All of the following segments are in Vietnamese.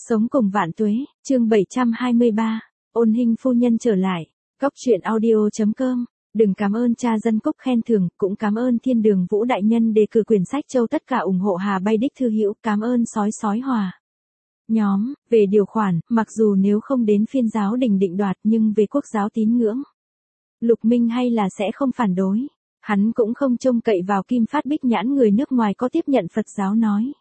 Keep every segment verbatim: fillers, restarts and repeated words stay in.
Sống cùng vạn tuế, chương bảy trăm hai mươi ba, ôn hình phu nhân trở lại, góc truyện audio.com, đừng cảm ơn cha dân Cúc khen thưởng, cũng cảm ơn thiên đường Vũ Đại Nhân đề cử quyển sách châu tất cả ủng hộ Hà Bay Đích Thư hữu, cảm ơn sói sói hòa. Nhóm, về điều khoản, mặc dù nếu không đến phiên giáo đình định đoạt nhưng về quốc giáo tín ngưỡng, Lục Minh hay là sẽ không phản đối. Hắn cũng không trông cậy vào Kim Phát Bích Nhãn người nước ngoài có tiếp nhận Phật giáo nói.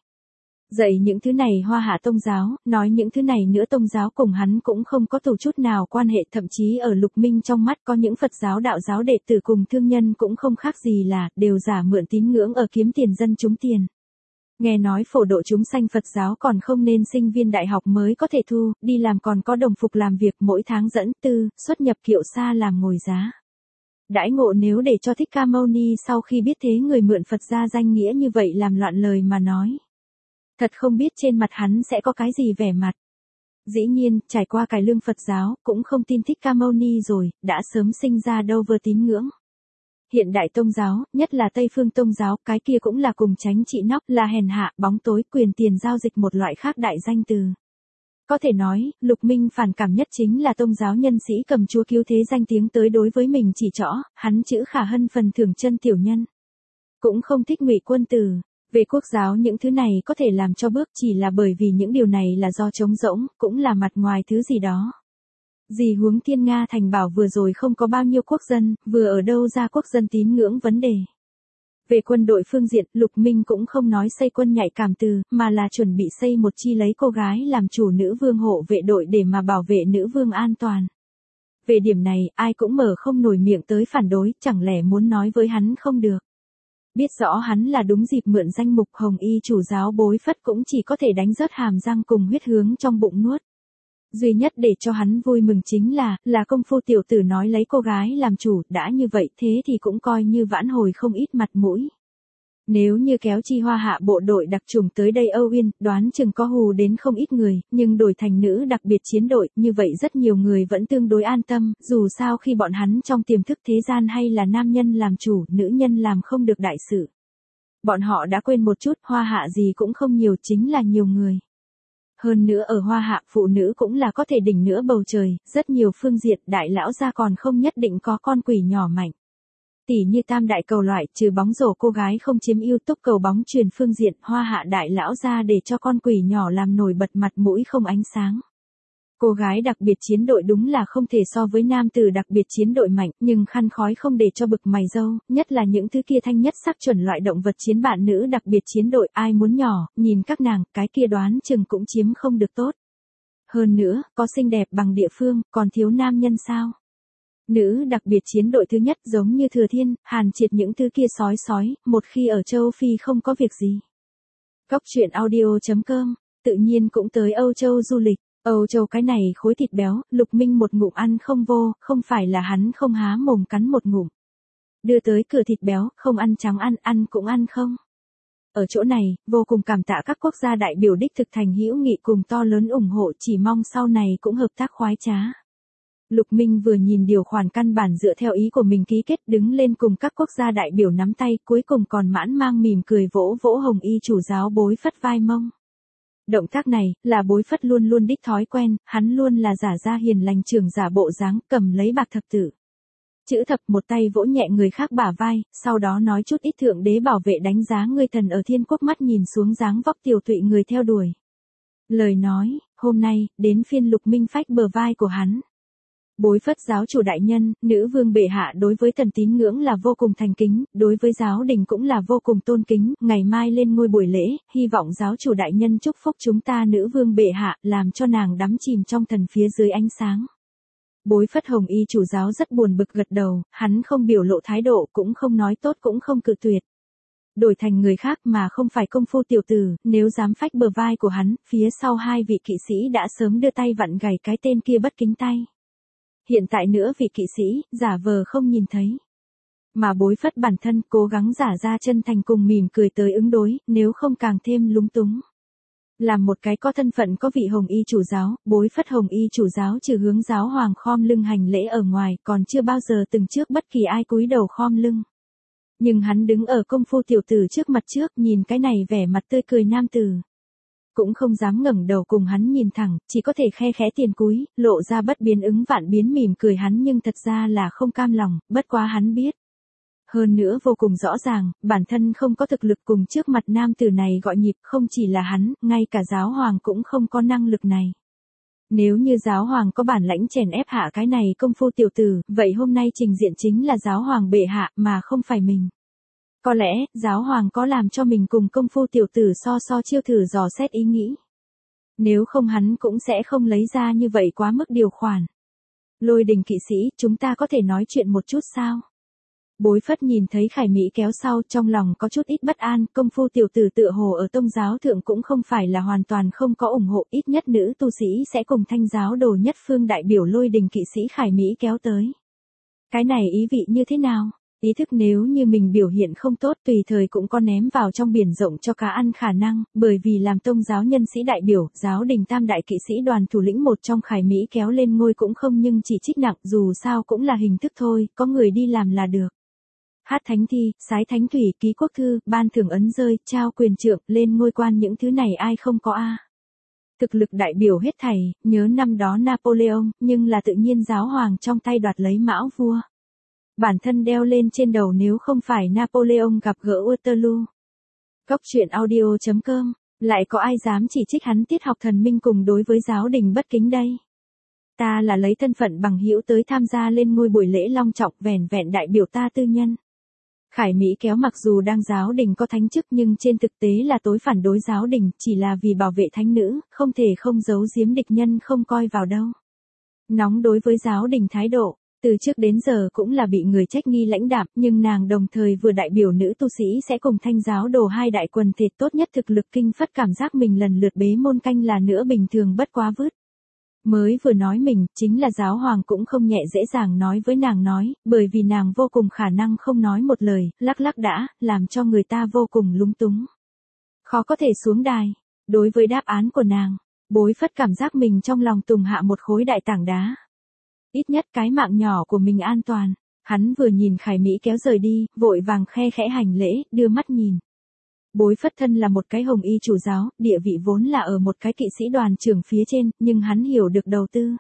Dạy những thứ này Hoa Hạ Tông giáo, nói những thứ này nữa Tông giáo cùng hắn cũng không có tù chút nào quan hệ, thậm chí ở Lục Minh trong mắt có những Phật giáo đạo giáo đệ tử cùng thương nhân cũng không khác gì là, đều giả mượn tín ngưỡng ở kiếm tiền dân chúng tiền. Nghe nói phổ độ chúng sanh Phật giáo còn không nên sinh viên đại học mới có thể thu, đi làm còn có đồng phục làm việc mỗi tháng dẫn tư, xuất nhập kiệu xa làm ngồi giá. Đãi ngộ nếu để cho Thích Ca Mâu Ni sau khi biết thế người mượn Phật gia danh nghĩa như vậy làm loạn lời mà nói. Thật không biết trên mặt hắn sẽ có cái gì vẻ mặt. Dĩ nhiên, trải qua cải lương Phật giáo, cũng không tin Thích Ca Mâu Ni rồi, đã sớm sinh ra đâu vừa tín ngưỡng. Hiện đại Tông giáo, nhất là Tây phương Tông giáo, cái kia cũng là cùng tránh trị nóc, là hèn hạ, bóng tối, quyền tiền giao dịch một loại khác đại danh từ. Có thể nói, Lục Minh phản cảm nhất chính là Tông giáo nhân sĩ cầm chúa cứu thế danh tiếng tới đối với mình chỉ trỏ, hắn chữ khả hân phần thưởng chân tiểu nhân. Cũng không thích Ngụy Quân Tử. Về quốc giáo những thứ này có thể làm cho bước chỉ là bởi vì những điều này là do trống rỗng, cũng là mặt ngoài thứ gì đó. Gì huống Thiên Nga Thành bảo vừa rồi không có bao nhiêu quốc dân, vừa ở đâu ra quốc dân tín ngưỡng vấn đề. Về quân đội phương diện, Lục Minh cũng không nói xây quân nhạy cảm từ, mà là chuẩn bị xây một chi lấy cô gái làm chủ nữ vương hộ vệ đội để mà bảo vệ nữ vương an toàn. Về điểm này, ai cũng mở không nổi miệng tới phản đối, chẳng lẽ muốn nói với hắn không được. Biết rõ hắn là đúng dịp mượn danh mục Hồng Y chủ giáo bối phất cũng chỉ có thể đánh rớt hàm răng cùng huyết hướng trong bụng nuốt. Duy nhất để cho hắn vui mừng chính là, là công phu tiểu tử nói lấy cô gái làm chủ, đã như vậy thế thì cũng coi như vãn hồi không ít mặt mũi. Nếu như kéo chi Hoa Hạ bộ đội đặc trùng tới đây Âu Yên, đoán chừng có hù đến không ít người, nhưng đổi thành nữ đặc biệt chiến đội, như vậy rất nhiều người vẫn tương đối an tâm, dù sao khi bọn hắn trong tiềm thức thế gian hay là nam nhân làm chủ, nữ nhân làm không được đại sự. Bọn họ đã quên một chút, Hoa Hạ gì cũng không nhiều, chính là nhiều người. Hơn nữa ở Hoa Hạ, phụ nữ cũng là có thể đỉnh nữa bầu trời, rất nhiều phương diện, đại lão gia còn không nhất định có con quỷ nhỏ mạnh. Tỷ như tam đại cầu loại, trừ bóng rổ cô gái không chiếm ưu túc cầu bóng truyền phương diện, Hoa Hạ đại lão ra để cho con quỷ nhỏ làm nổi bật mặt mũi không ánh sáng. Cô gái đặc biệt chiến đội đúng là không thể so với nam tử đặc biệt chiến đội mạnh, nhưng khăn khói không để cho bực mày dâu, nhất là những thứ kia thanh nhất sắc chuẩn loại động vật chiến bạn nữ đặc biệt chiến đội, ai muốn nhỏ, nhìn các nàng, cái kia đoán chừng cũng chiếm không được tốt. Hơn nữa, có xinh đẹp bằng địa phương, còn thiếu nam nhân sao? Nữ đặc biệt chiến đội thứ nhất giống như Thừa Thiên, Hàn Triệt những thứ kia sói sói, một khi ở châu Phi không có việc gì. Góc truyện audio.com, tự nhiên cũng tới Âu Châu du lịch. Âu Châu cái này khối thịt béo, Lục Minh một ngụm ăn không vô, không phải là hắn không há mồm cắn một ngụm. Đưa tới cửa thịt béo, không ăn trắng ăn, ăn cũng ăn không. Ở chỗ này, vô cùng cảm tạ các quốc gia đại biểu đích thực thành hữu nghị cùng to lớn ủng hộ, chỉ mong sau này cũng hợp tác khoái trá. Lục Minh vừa nhìn điều khoản căn bản dựa theo ý của mình ký kết, đứng lên cùng các quốc gia đại biểu nắm tay, cuối cùng còn mãn mang mỉm cười vỗ vỗ Hồng Y chủ giáo bối phất vai mông. Động tác này, là bối phất luôn luôn đích thói quen, hắn luôn là giả ra hiền lành trưởng giả bộ dáng, cầm lấy bạc thập tử. Chữ thập một tay vỗ nhẹ người khác bả vai, sau đó nói chút ít thượng đế bảo vệ đánh giá người thần ở thiên quốc mắt nhìn xuống dáng vóc tiểu tụy người theo đuổi. Lời nói, hôm nay, đến phiên Lục Minh phách bờ vai của hắn. Bối phất giáo chủ đại nhân, nữ vương bệ hạ đối với thần tín ngưỡng là vô cùng thành kính, đối với giáo đình cũng là vô cùng tôn kính, ngày mai lên ngôi buổi lễ, hy vọng giáo chủ đại nhân chúc phúc chúng ta nữ vương bệ hạ, làm cho nàng đắm chìm trong thần phía dưới ánh sáng. Bối phất Hồng Y chủ giáo rất buồn bực gật đầu, hắn không biểu lộ thái độ, cũng không nói tốt cũng không cự tuyệt. Đổi thành người khác mà không phải công phu tiểu tử, nếu dám phách bờ vai của hắn, phía sau hai vị kỵ sĩ đã sớm đưa tay vặn gảy cái tên kia bất kính tay. Hiện tại nữa vị kỵ sĩ, giả vờ không nhìn thấy. Mà bối phất bản thân cố gắng giả ra chân thành cùng mỉm cười tới ứng đối, nếu không càng thêm lúng túng. Làm một cái có thân phận có vị Hồng Y chủ giáo, bối phất Hồng Y chủ giáo trừ hướng giáo hoàng khom lưng hành lễ ở ngoài, còn chưa bao giờ từng trước bất kỳ ai cúi đầu khom lưng. Nhưng hắn đứng ở công phu tiểu tử trước mặt trước, nhìn cái này vẻ mặt tươi cười nam tử. cũng không dám ngẩng đầu cùng hắn nhìn thẳng, chỉ có thể khe khẽ tiền cúi, lộ ra bất biến ứng vạn biến mỉm cười hắn nhưng thật ra là không cam lòng, bất quá hắn biết. Hơn nữa vô cùng rõ ràng, bản thân không có thực lực cùng trước mặt nam tử này gọi nhịp, không chỉ là hắn, ngay cả giáo hoàng cũng không có năng lực này. Nếu như giáo hoàng có bản lãnh chèn ép hạ cái này công phu tiểu tử, vậy hôm nay trình diện chính là giáo hoàng bệ hạ mà không phải mình. Có lẽ, giáo hoàng có làm cho mình cùng công phu tiểu tử so so chiêu thử dò xét ý nghĩ. Nếu không hắn cũng sẽ không lấy ra như vậy quá mức điều khoản. Lôi Đình kỵ sĩ, chúng ta có thể nói chuyện một chút sao? Bối Phất nhìn thấy Khải Mỹ kéo sau, trong lòng có chút ít bất an, công phu tiểu tử tựa hồ ở tông giáo thượng cũng không phải là hoàn toàn không có ủng hộ, ít nhất nữ tu sĩ sẽ cùng thanh giáo đồ nhất phương đại biểu Lôi Đình kỵ sĩ Khải Mỹ kéo tới. Cái này ý vị như thế nào? Ý thức nếu như mình biểu hiện không tốt tùy thời cũng có ném vào trong biển rộng cho cá ăn khả năng, bởi vì làm tông giáo nhân sĩ đại biểu, giáo đình tam đại kỵ sĩ đoàn thủ lĩnh một trong Khải Mỹ kéo lên ngôi cũng không nhưng chỉ trích nặng, dù sao cũng là hình thức thôi, có người đi làm là được. Hát thánh thi, sái thánh thủy, ký quốc thư, ban thưởng ấn rơi, trao quyền trượng, lên ngôi quan những thứ này ai không có a. Thực lực đại biểu hết thảy, nhớ năm đó Napoleon, nhưng là tự nhiên giáo hoàng trong tay đoạt lấy mão vua. Bản thân đeo lên trên đầu nếu không phải Napoleon gặp gỡ Waterloo. Góc truyện audio chấm com, lại có ai dám chỉ trích hắn tiết học thần minh cùng đối với giáo đình bất kính đây. Ta là lấy thân phận bằng hữu tới tham gia lên ngôi buổi lễ long trọng vẻn vẹn đại biểu ta tư nhân. Khải Mỹ kéo mặc dù đang giáo đình có thánh chức nhưng trên thực tế là tối phản đối giáo đình, chỉ là vì bảo vệ thánh nữ, không thể không giấu giếm địch nhân không coi vào đâu. Nóng đối với giáo đình thái độ, từ trước đến giờ cũng là bị người trách nghi lãnh đạm, nhưng nàng đồng thời vừa đại biểu nữ tu sĩ sẽ cùng thanh giáo đồ hai đại quần thể tốt nhất thực lực kinh phất cảm giác mình lần lượt bế môn canh là nữa bình thường bất quá vứt. Mới vừa nói mình, chính là giáo hoàng cũng không nhẹ dễ dàng nói với nàng nói, bởi vì nàng vô cùng khả năng không nói một lời, lắc lắc đã, làm cho người ta vô cùng lúng túng. Khó có thể xuống đài. Đối với đáp án của nàng, Bối Phất cảm giác mình trong lòng tùng hạ một khối đại tảng đá. Ít nhất cái mạng nhỏ của mình an toàn. Hắn vừa nhìn Khải Mỹ kéo rời đi, vội vàng khe khẽ hành lễ, đưa mắt nhìn. Bối Phất thân là một cái hồng y chủ giáo, địa vị vốn là ở một cái kỵ sĩ đoàn trưởng phía trên, nhưng hắn hiểu được đầu tư.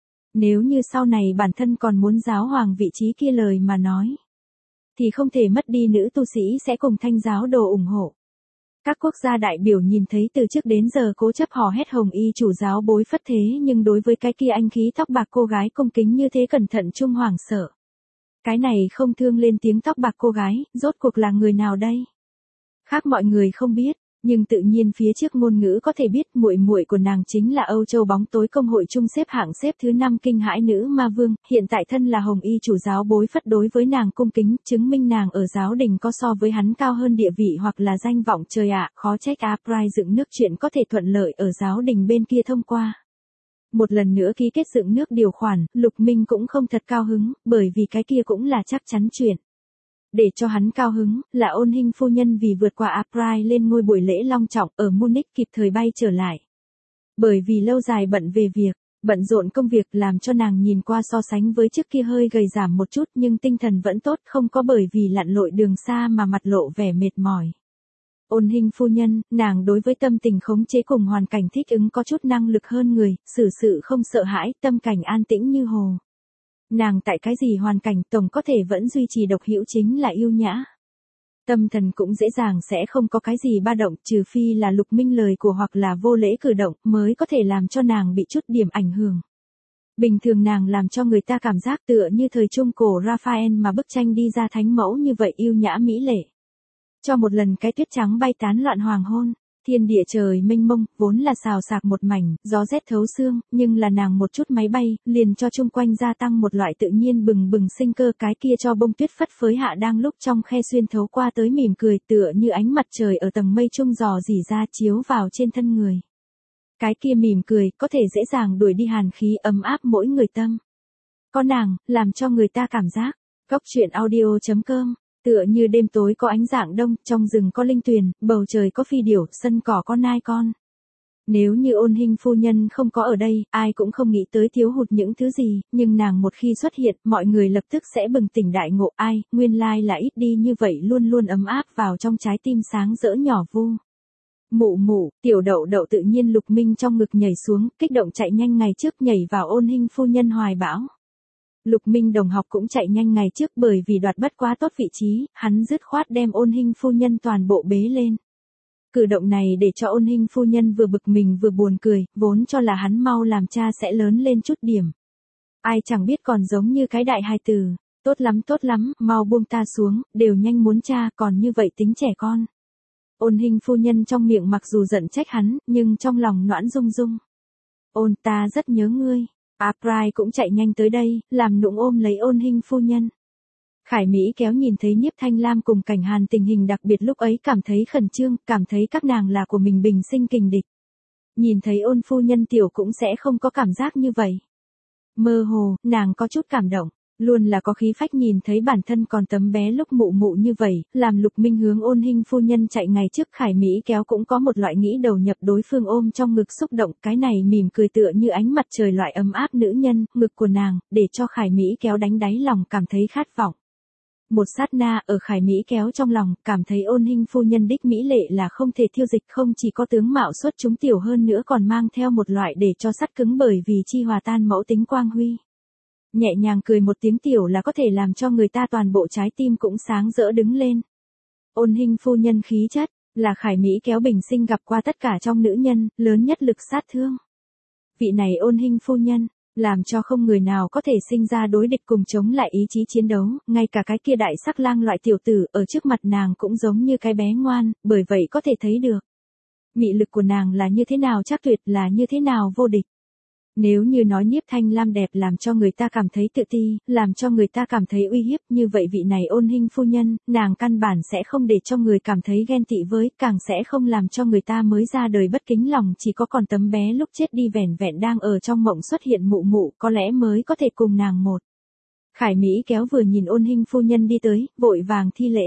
Nếu như sau này bản thân còn muốn giáo hoàng vị trí kia lời mà nói, thì không thể mất đi nữ tu sĩ sẽ cùng thanh giáo đồ ủng hộ. Các quốc gia đại biểu nhìn thấy từ trước đến giờ cố chấp hò hét hồng y chủ giáo Bối Phất thế nhưng đối với cái kia anh khí tóc bạc cô gái cung kính như thế cẩn thận trung hoảng sợ. Cái này không thương lên tiếng tóc bạc cô gái, rốt cuộc là người nào đây? Khác mọi người không biết, nhưng tự nhiên phía trước ngôn ngữ có thể biết muội muội của nàng chính là Âu Châu bóng tối công hội chung xếp hạng xếp thứ năm kinh hãi nữ ma vương, hiện tại thân là hồng y chủ giáo Bối Phất đối với nàng cung kính, chứng minh nàng ở giáo đình có so với hắn cao hơn địa vị hoặc là danh vọng trời ạ, khó trách April dựng nước chuyện có thể thuận lợi ở giáo đình bên kia thông qua. Một lần nữa ký kết dựng nước điều khoản, Lục Minh cũng không thật cao hứng, bởi vì cái kia cũng là chắc chắn chuyện. Để cho hắn cao hứng, là Ôn Hinh phu nhân vì vượt qua April lên ngôi buổi lễ long trọng ở Munich kịp thời bay trở lại. Bởi vì lâu dài bận về việc, bận rộn công việc làm cho nàng nhìn qua so sánh với trước kia hơi gầy giảm một chút nhưng tinh thần vẫn tốt không có bởi vì lặn lội đường xa mà mặt lộ vẻ mệt mỏi. Ôn Hinh phu nhân, nàng đối với tâm tình khống chế cùng hoàn cảnh thích ứng có chút năng lực hơn người, xử sự không sợ hãi, tâm cảnh an tĩnh như hồ. Nàng tại cái gì hoàn cảnh tổng có thể vẫn duy trì độc hữu chính là yêu nhã. Tâm thần cũng dễ dàng sẽ không có cái gì ba động trừ phi là Lục Minh lời của hoặc là vô lễ cử động mới có thể làm cho nàng bị chút điểm ảnh hưởng. Bình thường nàng làm cho người ta cảm giác tựa như thời trung cổ Raphael mà bức tranh đi ra thánh mẫu như vậy yêu nhã mỹ lệ. Cho một lần cái tuyết trắng bay tán loạn hoàng hôn. Thiên địa trời mênh mông, vốn là xào xạc một mảnh, gió rét thấu xương, nhưng là nàng một chút máy bay, liền cho chung quanh gia tăng một loại tự nhiên bừng bừng sinh cơ cái kia cho bông tuyết phất phới hạ đang lúc trong khe xuyên thấu qua tới mỉm cười tựa như ánh mặt trời ở tầng mây trung dò dỉ ra chiếu vào trên thân người. Cái kia mỉm cười có thể dễ dàng đuổi đi hàn khí ấm áp mỗi người tâm. Có nàng, làm cho người ta cảm giác. Góc truyện audio chấm com Tựa như đêm tối có ánh dạng đông, trong rừng có linh tuyền, bầu trời có phi điểu, sân cỏ có nai con. Nếu như Ôn Hinh phu nhân không có ở đây, ai cũng không nghĩ tới thiếu hụt những thứ gì, nhưng nàng một khi xuất hiện, mọi người lập tức sẽ bừng tỉnh đại ngộ ai, nguyên lai là ít đi như vậy luôn luôn ấm áp vào trong trái tim sáng rỡ nhỏ vu. Mụ mụ, tiểu đậu đậu tự nhiên Lục Minh trong ngực nhảy xuống, kích động chạy nhanh ngày trước nhảy vào Ôn Hinh phu nhân hoài bão. Lục Minh đồng học cũng chạy nhanh ngày trước bởi vì đoạt bất quá tốt vị trí, hắn dứt khoát đem Ôn Hinh phu nhân toàn bộ bế lên. Cử động này để cho Ôn Hinh phu nhân vừa bực mình vừa buồn cười, vốn cho là hắn mau làm cha sẽ lớn lên chút điểm. Ai chẳng biết còn giống như cái đại hài tử, tốt lắm tốt lắm, mau buông ta xuống, đều nhanh muốn cha, còn như vậy tính trẻ con. Ôn Hinh phu nhân trong miệng mặc dù giận trách hắn, nhưng trong lòng noãn rung rung. Ôn, ta rất nhớ ngươi. A Prai cũng chạy nhanh tới đây, làm nũng ôm lấy Ôn Hinh phu nhân. Khải Mỹ kéo nhìn thấy Nhiếp Thanh Lam cùng Cảnh Hàn tình hình đặc biệt lúc ấy cảm thấy khẩn trương, cảm thấy các nàng là của mình bình sinh kình địch. Nhìn thấy Ôn phu nhân tiểu cũng sẽ không có cảm giác như vậy. Mơ hồ, nàng có chút cảm động, luôn là có khí phách nhìn thấy bản thân còn tấm bé lúc mụ mụ như vậy, làm Lục Minh hướng Ôn Hinh phu nhân chạy ngày trước. Khải Mỹ kéo cũng có một loại nghĩ đầu nhập đối phương ôm trong ngực xúc động, cái này mỉm cười tựa như ánh mặt trời loại ấm áp nữ nhân, ngực của nàng, để cho Khải Mỹ kéo đánh đáy lòng cảm thấy khát vọng. Một sát na ở Khải Mỹ kéo trong lòng, cảm thấy Ôn Hinh phu nhân đích mỹ lệ là không thể thiêu dịch, không chỉ có tướng mạo xuất chúng tiểu hơn nữa còn mang theo một loại để cho sắt cứng bởi vì chi hòa tan mẫu tính quang huy. Nhẹ nhàng cười một tiếng tiểu là có thể làm cho người ta toàn bộ trái tim cũng sáng rỡ đứng lên. Ôn Hinh phu nhân khí chất, là Khải Mỹ kéo bình sinh gặp qua tất cả trong nữ nhân, lớn nhất lực sát thương. Vị này Ôn Hinh phu nhân, làm cho không người nào có thể sinh ra đối địch cùng chống lại ý chí chiến đấu, ngay cả cái kia đại sắc lang loại tiểu tử ở trước mặt nàng cũng giống như cái bé ngoan, bởi vậy có thể thấy được. Mị lực của nàng là như thế nào chắc tuyệt, là như thế nào vô địch. Nếu như nói Nhiếp Thanh Lam đẹp làm cho người ta cảm thấy tự ti, làm cho người ta cảm thấy uy hiếp, như vậy vị này Ôn Hinh phu nhân, nàng căn bản sẽ không để cho người cảm thấy ghen tị với, càng sẽ không làm cho người ta mới ra đời bất kính lòng, chỉ có còn tấm bé lúc chết đi vẻn vẹn đang ở trong mộng xuất hiện mụ mụ, có lẽ mới có thể cùng nàng một. Khải Mỹ kéo vừa nhìn Ôn Hinh phu nhân đi tới, vội vàng thi lễ.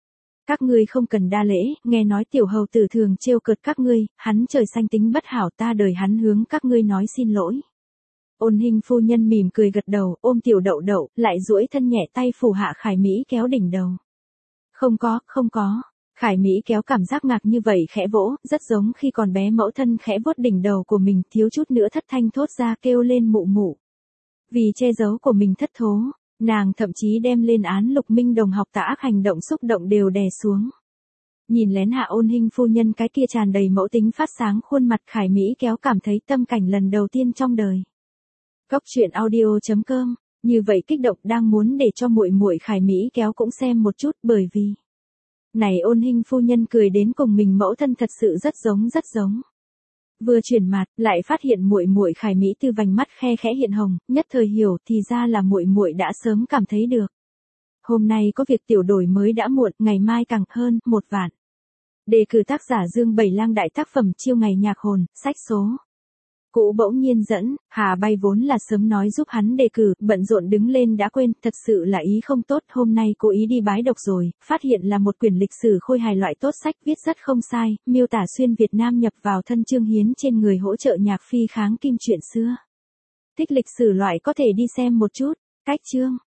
Các ngươi không cần đa lễ, nghe nói tiểu hầu tử thường trêu cợt các ngươi, hắn trời xanh tính bất hảo, ta đời hắn hướng các ngươi nói xin lỗi. Ôn Hinh phu nhân mỉm cười gật đầu, ôm tiểu đậu đậu, lại duỗi thân nhẹ tay phủ hạ Khải Mỹ kéo đỉnh đầu. Không có, không có. Khải Mỹ kéo cảm giác ngạc như vậy khẽ vỗ, rất giống khi còn bé mẫu thân khẽ vuốt đỉnh đầu của mình, thiếu chút nữa thất thanh thốt ra kêu lên mụ mụ. Vì che giấu của mình thất thố, nàng thậm chí đem lên án Lục Minh đồng học tà ác hành động xúc động đều đè xuống. Nhìn lén hạ Ôn Hinh phu nhân cái kia tràn đầy mẫu tính phát sáng khuôn mặt, Khải Mỹ kéo cảm thấy tâm cảnh lần đầu tiên trong đời. Cốc truyện audio chấm com, như vậy kích động đang muốn để cho muội muội Khải Mỹ kéo cũng xem một chút, bởi vì này Ôn Hinh phu nhân cười đến cùng mình mẫu thân thật sự rất giống rất giống. Vừa chuyển mặt, lại phát hiện muội muội Khải Mỹ từ vành mắt khe khẽ hiện hồng, nhất thời hiểu thì ra là muội muội đã sớm cảm thấy được. Hôm nay có việc tiểu đổi mới đã muộn, ngày mai càng hơn, một vạn. Đề cử tác giả Dương Bảy Lang đại tác phẩm Chiêu Ngày Nhạc Hồn, sách số. Cũ bỗng nhiên dẫn, Hà Bay vốn là sớm nói giúp hắn đề cử, bận rộn đứng lên đã quên, thật sự là ý không tốt, hôm nay cố ý đi bái độc rồi, phát hiện là một quyển lịch sử khôi hài loại tốt sách viết rất không sai, miêu tả xuyên Việt Nam nhập vào thân Trương Hiến trên người hỗ trợ nhạc phi kháng kim chuyện xưa. Thích lịch sử loại có thể đi xem một chút, cách chương.